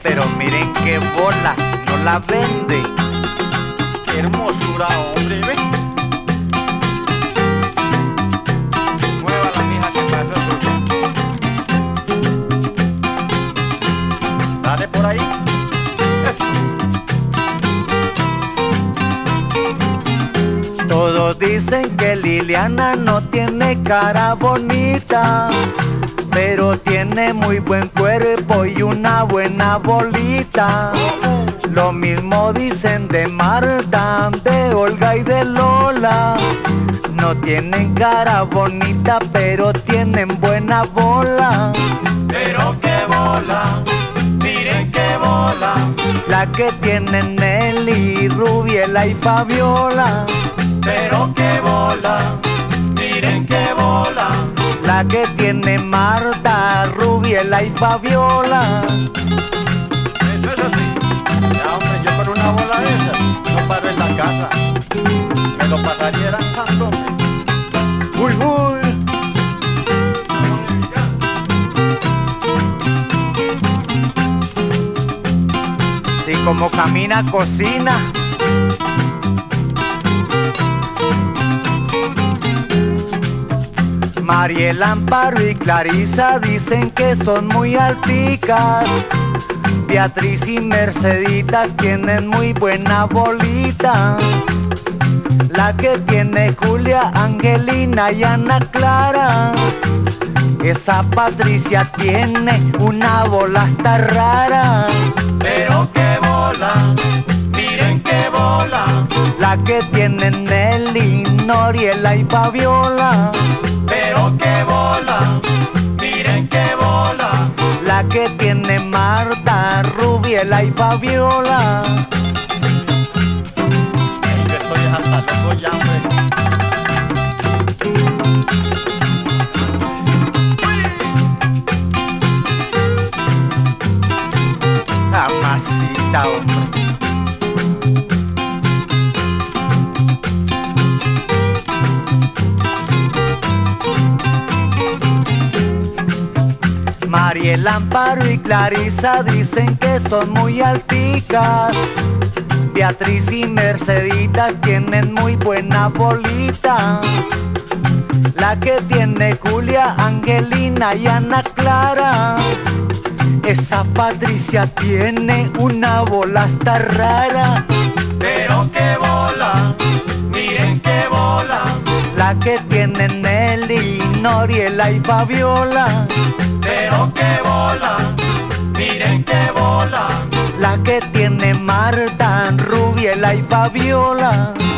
pero miren qué bola, no la vende. Qué hermosura, hombre, ¿ve? Mueva la mija que pasó suya. Dale por ahí. Todos dicen que Liliana no tiene cara bonita, pero tiene muy buen cuerpo y una buena bolita. Lo mismo dicen de Marta, de Olga y de Lola. No tienen cara bonita, pero tienen buena bola. Pero qué bola, miren qué bola. La que tienen Nelly, Rubiela y Fabiola. Pero qué bola, miren qué bola. La que tiene Marta, Rubiela y Fabiola. Eso es así. Ya, hombre, yo con una bola de esas no paro en la casa. Me lo pasaría eran tanto, hombre. Uy, uy. Si como camina, cocina. Mariela, Amparo y Clarisa dicen que son muy alticas. Beatriz y Merceditas tienen muy buena bolita. La que tiene Julia, Angelina y Ana Clara. Esa Patricia tiene una bola hasta rara. Pero qué bola, miren qué bola. La que tiene Nelly, Noriela y Fabiola. Pero qué bola, miren qué bola. La que tiene Marta, Rubiela y Fabiola. Yo estoy hasta loco ya, hombre. Mamacita, hombre. Mariela, Amparo y Clarisa dicen que son muy alticas. Beatriz y Merceditas tienen muy buena bolita. La que tiene Julia, Angelina y Ana Clara. Esa Patricia tiene una bola hasta rara. Pero qué bola, miren qué bola. La que tiene Nelly, Noriela y Fabiola. Pero qué bola, miren qué bola. La que tiene Marta, Rubiela y Fabiola.